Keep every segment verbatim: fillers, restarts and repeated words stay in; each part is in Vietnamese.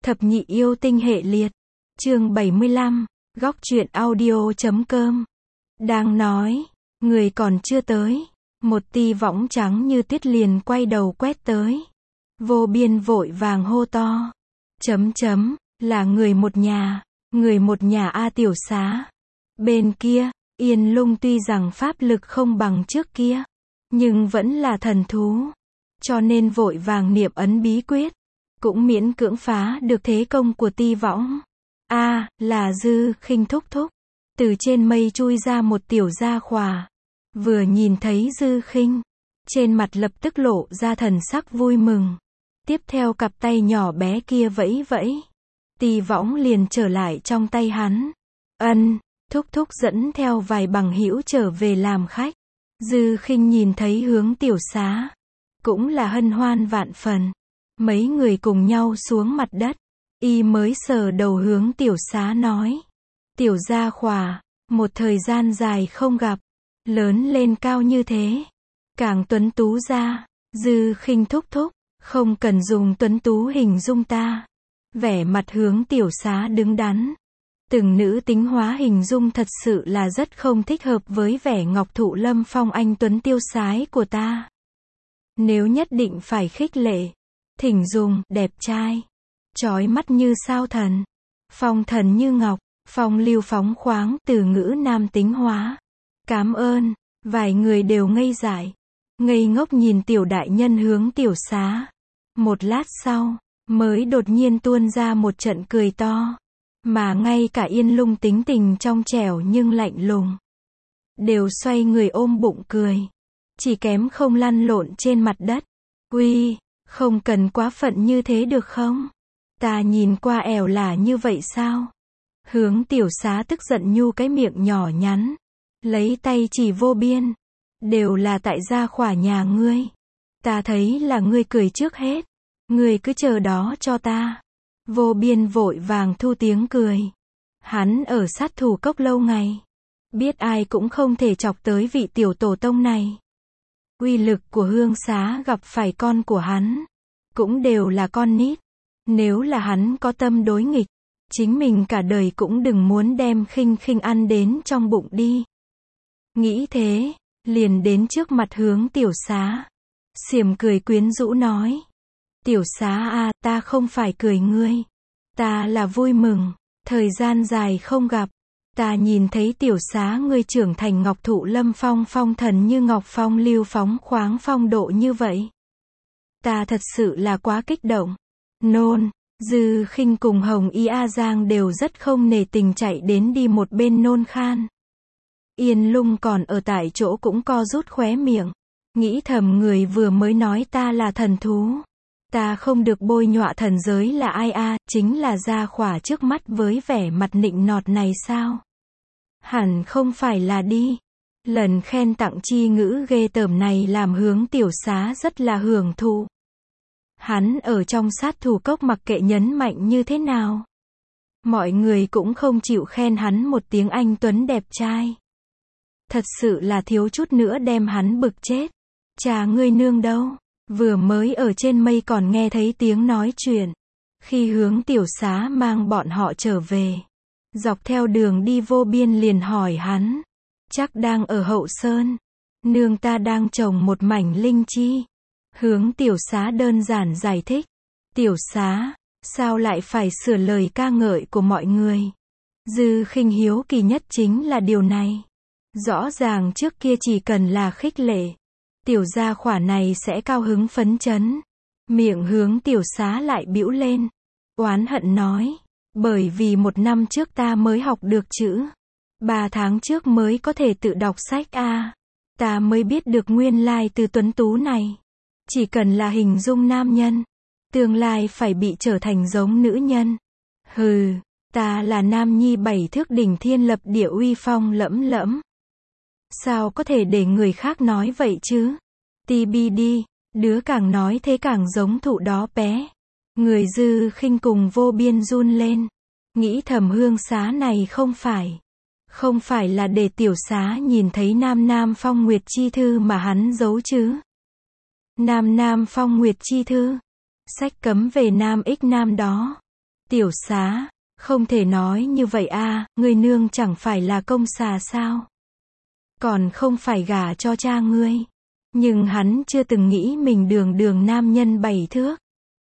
Thập nhị yêu tinh hệ liệt. Chương bảy mươi lăm, góc truyện audio chấm com. Đang nói, người còn chưa tới, một tia võng trắng như tuyết liền quay đầu quét tới. Vô biên vội vàng hô to. Chấm chấm, là người một nhà, người một nhà A Tiểu Xá. Bên kia, Yên Lung tuy rằng pháp lực không bằng trước kia, nhưng vẫn là thần thú, cho nên vội vàng niệm ấn bí quyết, cũng miễn cưỡng phá được thế công của ti võng. A, à, là Dư Khinh thúc thúc. Từ trên mây chui ra một tiểu gia khỏa. Vừa nhìn thấy Dư Khinh, trên mặt lập tức lộ ra thần sắc vui mừng. Tiếp theo cặp tay nhỏ bé kia vẫy vẫy, ti võng liền trở lại trong tay hắn. Ân, thúc thúc dẫn theo vài bằng hữu trở về làm khách. Dư Khinh nhìn thấy Hướng Tiểu Xá, cũng là hân hoan vạn phần. Mấy người cùng nhau xuống mặt đất, y mới sờ đầu Hướng Tiểu Xá nói. Tiểu gia khỏa, một thời gian dài không gặp, lớn lên cao như thế, càng tuấn tú ra. Dư Khinh thúc thúc, không cần dùng tuấn tú hình dung ta. Vẻ mặt Hướng Tiểu Xá đứng đắn. Từng nữ tính hóa hình dung thật sự là rất không thích hợp với vẻ ngọc thụ lâm phong anh tuấn tiêu sái của ta. Nếu nhất định phải khích lệ, thỉnh dùng đẹp trai, chói mắt như sao thần, phong thần như ngọc, phong lưu phóng khoáng, từ ngữ nam tính hóa. Cám ơn. Vài người đều ngây dại, ngây ngốc nhìn tiểu đại nhân Hướng Tiểu Xá. Một lát sau, mới đột nhiên tuôn ra một trận cười to. Mà ngay cả Yên Lung tính tình trong trẻo nhưng lạnh lùng, đều xoay người ôm bụng cười, chỉ kém không lăn lộn trên mặt đất. Uy, không cần quá phận như thế được không? Ta nhìn qua ẻo lả như vậy sao? Hướng Tiểu Xá tức giận nhu cái miệng nhỏ nhắn, lấy tay chỉ Vô Biên. Đều là tại gia khỏa nhà ngươi. Ta thấy là ngươi cười trước hết. Ngươi cứ chờ đó cho ta. Vô Biên vội vàng thu tiếng cười. Hắn ở sát thủ cốc lâu ngày, biết ai cũng không thể chọc tới vị tiểu tổ tông này. Uy lực của Hương Xá gặp phải con của hắn, cũng đều là con nít. Nếu là hắn có tâm đối nghịch, chính mình cả đời cũng đừng muốn đem Khinh Khinh ăn đến trong bụng đi. Nghĩ thế, liền đến trước mặt Hướng Tiểu Xá, xiềm cười quyến rũ nói. Tiểu Xá a, ta không phải cười ngươi, ta là vui mừng, thời gian dài không gặp, ta nhìn thấy Tiểu Xá ngươi trưởng thành ngọc thụ lâm phong phong thần như ngọc, phong lưu phóng khoáng phong độ như vậy. Ta thật sự là quá kích động. Nôn. Dư Khinh cùng Hồng Y A Giang đều rất không nể tình chạy đến đi một bên nôn khan. Yên Lung còn ở tại chỗ cũng co rút khóe miệng, nghĩ thầm người vừa mới nói ta là thần thú, ta không được bôi nhọa thần giới là ai a, à, chính là gia khỏa trước mắt với vẻ mặt nịnh nọt này sao? Hẳn không phải là đi. Lần khen tặng chi ngữ ghê tởm này làm Hướng Tiểu Xá rất là hưởng thụ. Hắn ở trong sát thủ cốc mặc kệ nhấn mạnh như thế nào, mọi người cũng không chịu khen hắn một tiếng anh tuấn đẹp trai. Thật sự là thiếu chút nữa đem hắn bực chết. Cha ngươi nương đâu? Vừa mới ở trên mây còn nghe thấy tiếng nói chuyện. Khi Hướng Tiểu Xá mang bọn họ trở về, dọc theo đường đi Vô Biên liền hỏi hắn. Chắc đang ở Hậu Sơn. Nương ta đang trồng một mảnh linh chi. Hướng Tiểu Xá đơn giản giải thích. Tiểu Xá, sao lại phải sửa lời ca ngợi của mọi người? Dư Khinh hiếu kỳ nhất chính là điều này. Rõ ràng trước kia chỉ cần là khích lệ, tiểu gia khỏa này sẽ cao hứng phấn chấn. Miệng Hướng Tiểu Xá lại bĩu lên, oán hận nói. Bởi vì một năm trước ta mới học được chữ, ba tháng trước mới có thể tự đọc sách a, à, ta mới biết được nguyên lai từ tuấn tú này, chỉ cần là hình dung nam nhân, tương lai phải bị trở thành giống nữ nhân. Hừ, ta là nam nhi bảy thước đỉnh thiên lập địa uy phong lẫm lẫm. Sao có thể để người khác nói vậy chứ? tê bê đê, đứa càng nói thế càng giống thụ đó bé. Người Dư Khinh cùng Vô Biên run lên, nghĩ thầm Hương Xá này không phải, không phải là để Tiểu Xá nhìn thấy Nam Nam Phong Nguyệt chi thư mà hắn giấu chứ? Nam Nam Phong Nguyệt chi thư, sách cấm về Nam Ích Nam đó. Tiểu Xá, không thể nói như vậy a, ngươi nương chẳng phải là công xà sao? Còn không phải gả cho cha ngươi. Nhưng hắn chưa từng nghĩ mình đường đường nam nhân bảy thước.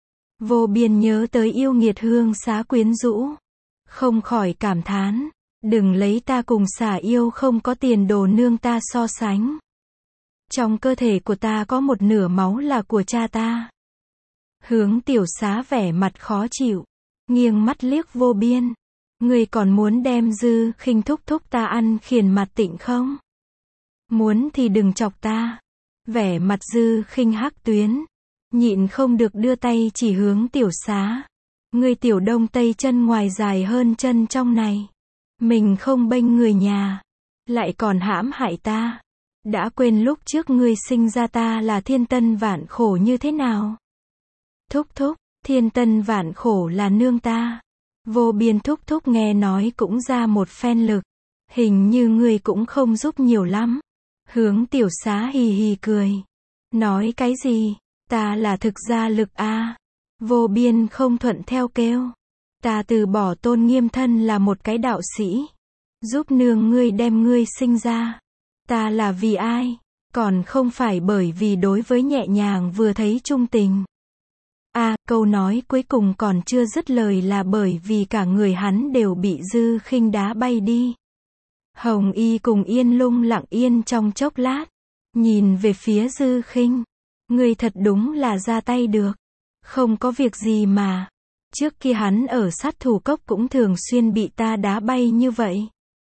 Vô Biên nhớ tới yêu nghiệt Hương Xá quyến rũ. Không khỏi cảm thán, đừng lấy ta cùng xà yêu không có tiền đồ nương ta so sánh. Trong cơ thể của ta có một nửa máu là của cha ta. Hướng Tiểu Xá vẻ mặt khó chịu, nghiêng mắt liếc Vô Biên. Ngươi còn muốn đem Dư Khinh thúc thúc ta ăn khiển mặt Tịnh không? Muốn thì đừng chọc ta. Vẻ mặt Dư Khinh hắc tuyến, nhịn không được đưa tay chỉ hướng Tiểu Xá. Ngươi tiểu đông tây chân ngoài dài hơn chân trong này. Mình không bênh người nhà, lại còn hãm hại ta. Đã quên lúc trước ngươi sinh ra ta là thiên tân vạn khổ như thế nào? Thúc thúc, thiên tân vạn khổ là nương ta. Vô Biên thúc thúc nghe nói cũng ra một phen lực. Hình như ngươi cũng không giúp nhiều lắm. Hướng Tiểu Xá hì hì cười. Nói cái gì? Ta là thực ra lực a. Vô Biên không thuận theo kêu. Ta từ bỏ tôn nghiêm thân là một cái đạo sĩ. Giúp nương ngươi đem ngươi sinh ra. Ta là vì ai? Còn không phải bởi vì đối với nhẹ nhàng vừa thấy trung tình. A, à, câu nói cuối cùng còn chưa dứt lời là bởi vì cả người hắn đều bị Dư Khinh đá bay đi. Hồng Y cùng Yên Lung lặng yên trong chốc lát. Nhìn về phía Dư Khinh. Ngươi thật đúng là ra tay được. Không có việc gì mà. Trước kia hắn ở sát thủ cốc cũng thường xuyên bị ta đá bay như vậy.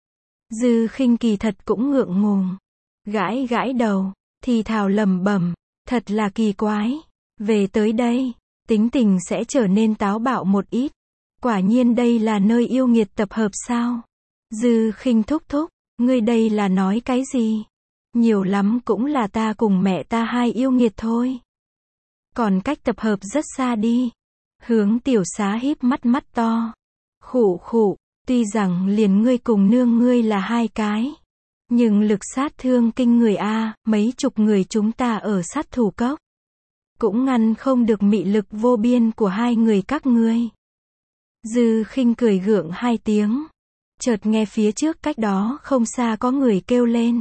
Dư Khinh kỳ thật cũng ngượng ngùng. Gãi gãi đầu, thì thào lẩm bẩm, thật là kỳ quái. Về tới đây, tính tình sẽ trở nên táo bạo một ít. Quả nhiên đây là nơi yêu nghiệt tập hợp sao? Dư Khinh thúc thúc, ngươi đây là nói cái gì? Nhiều lắm cũng là ta cùng mẹ ta hai yêu nghiệt thôi. Còn cách tập hợp rất xa đi. Hướng Tiểu Xá híp mắt mắt to. Khụ khụ, tuy rằng liền ngươi cùng nương ngươi là hai cái. Nhưng lực sát thương kinh người a, mấy chục người chúng ta ở sát thủ cốc. Cũng ngăn không được mị lực vô biên của hai người các ngươi. Dư Khinh cười gượng hai tiếng. Chợt nghe phía trước cách đó không xa có người kêu lên.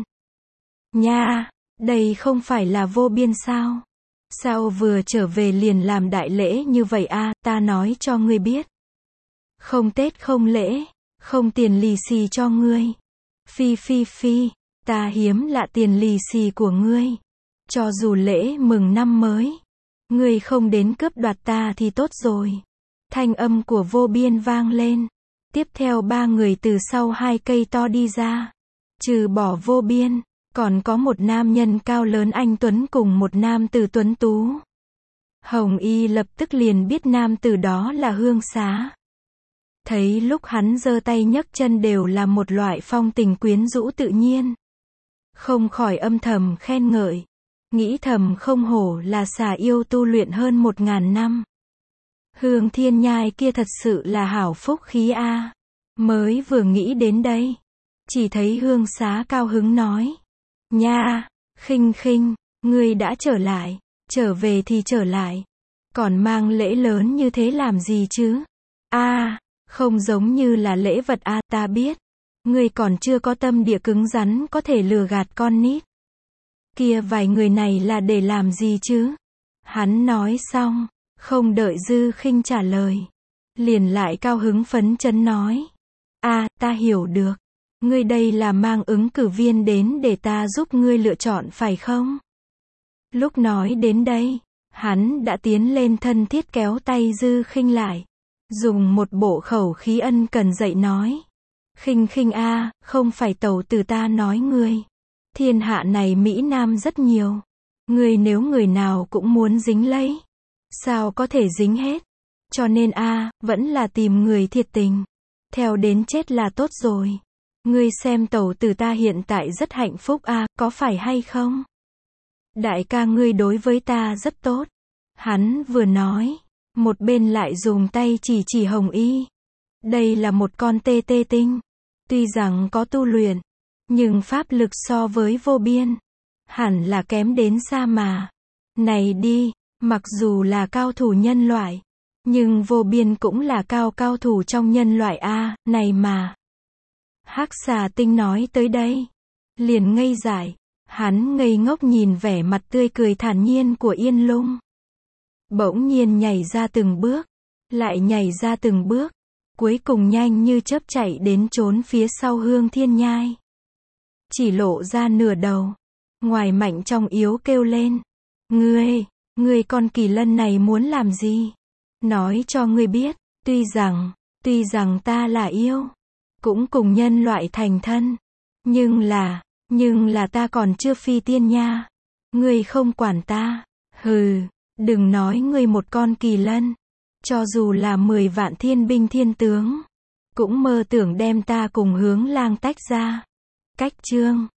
Nha, đây không phải là Vô Biên sao? Sao vừa trở về liền làm đại lễ như vậy a, ta nói cho ngươi biết. Không Tết không lễ, không tiền lì xì cho ngươi. Phi phi phi, ta hiếm lạ tiền lì xì của ngươi. Cho dù lễ mừng năm mới, ngươi không đến cướp đoạt ta thì tốt rồi. Thanh âm của Vô Biên vang lên. Tiếp theo ba người từ sau hai cây to đi ra. Trừ bỏ Vô Biên, còn có một nam nhân cao lớn anh tuấn cùng một nam tử tuấn tú. Hồng Y lập tức liền biết nam tử đó là Hương Xá. Thấy lúc hắn giơ tay nhấc chân đều là một loại phong tình quyến rũ tự nhiên. Không khỏi âm thầm khen ngợi. Nghĩ thầm không hổ là xà yêu tu luyện hơn một ngàn năm. Hương Thiên Nhai kia thật sự là hảo phúc khí a. Mới vừa nghĩ đến đây. Chỉ thấy Hương Xá cao hứng nói. Nha, Khinh Khinh, ngươi đã trở lại. Trở về thì trở lại. Còn mang lễ lớn như thế làm gì chứ? A, không giống như là lễ vật a, ta biết. Ngươi còn chưa có tâm địa cứng rắn có thể lừa gạt con nít. Kia vài người này là để làm gì chứ? Hắn nói xong, không đợi Dư Khinh trả lời. Liền lại cao hứng phấn chấn nói. A, ta hiểu được. Ngươi đây là mang ứng cử viên đến để ta giúp ngươi lựa chọn phải không? Lúc nói đến đây, hắn đã tiến lên thân thiết kéo tay Dư Khinh lại. Dùng một bộ khẩu khí ân cần dạy nói. Khinh Khinh a, không phải tẩu tử ta nói ngươi. Thiên hạ này Mỹ Nam rất nhiều. Ngươi nếu người nào cũng muốn dính lấy. Sao có thể dính hết? Cho nên a, vẫn là tìm người thiệt tình. Theo đến chết là tốt rồi. Ngươi xem tẩu tử ta hiện tại rất hạnh phúc a, có phải hay không? Đại ca ngươi đối với ta rất tốt. Hắn vừa nói, một bên lại dùng tay chỉ chỉ Hồng Y. Đây là một con tê tê tinh. Tuy rằng có tu luyện, nhưng pháp lực so với Vô Biên, hẳn là kém đến xa mà. Này đi, mặc dù là cao thủ nhân loại, Nhưng vô biên cũng là cao cao thủ trong nhân loại a, này mà. Hắc xà tinh nói tới đây, liền ngây dại, hắn ngây ngốc nhìn vẻ mặt tươi cười thản nhiên của Yên Lung. Bỗng nhiên nhảy ra từng bước, lại nhảy ra từng bước, cuối cùng nhanh như chớp chạy đến trốn phía sau Hương Thiên Nhai. Chỉ lộ ra nửa đầu, ngoài mạnh trong yếu kêu lên, ngươi, ngươi con kỳ lân này muốn làm gì? Nói cho ngươi biết, tuy rằng, tuy rằng ta là yêu, cũng cùng nhân loại thành thân, nhưng là, nhưng là ta còn chưa phi tiên nha. Ngươi không quản ta, hừ, đừng nói ngươi một con kỳ lân, cho dù là mười vạn thiên binh thiên tướng, cũng mơ tưởng đem ta cùng Hướng Lang tách ra. Cách chương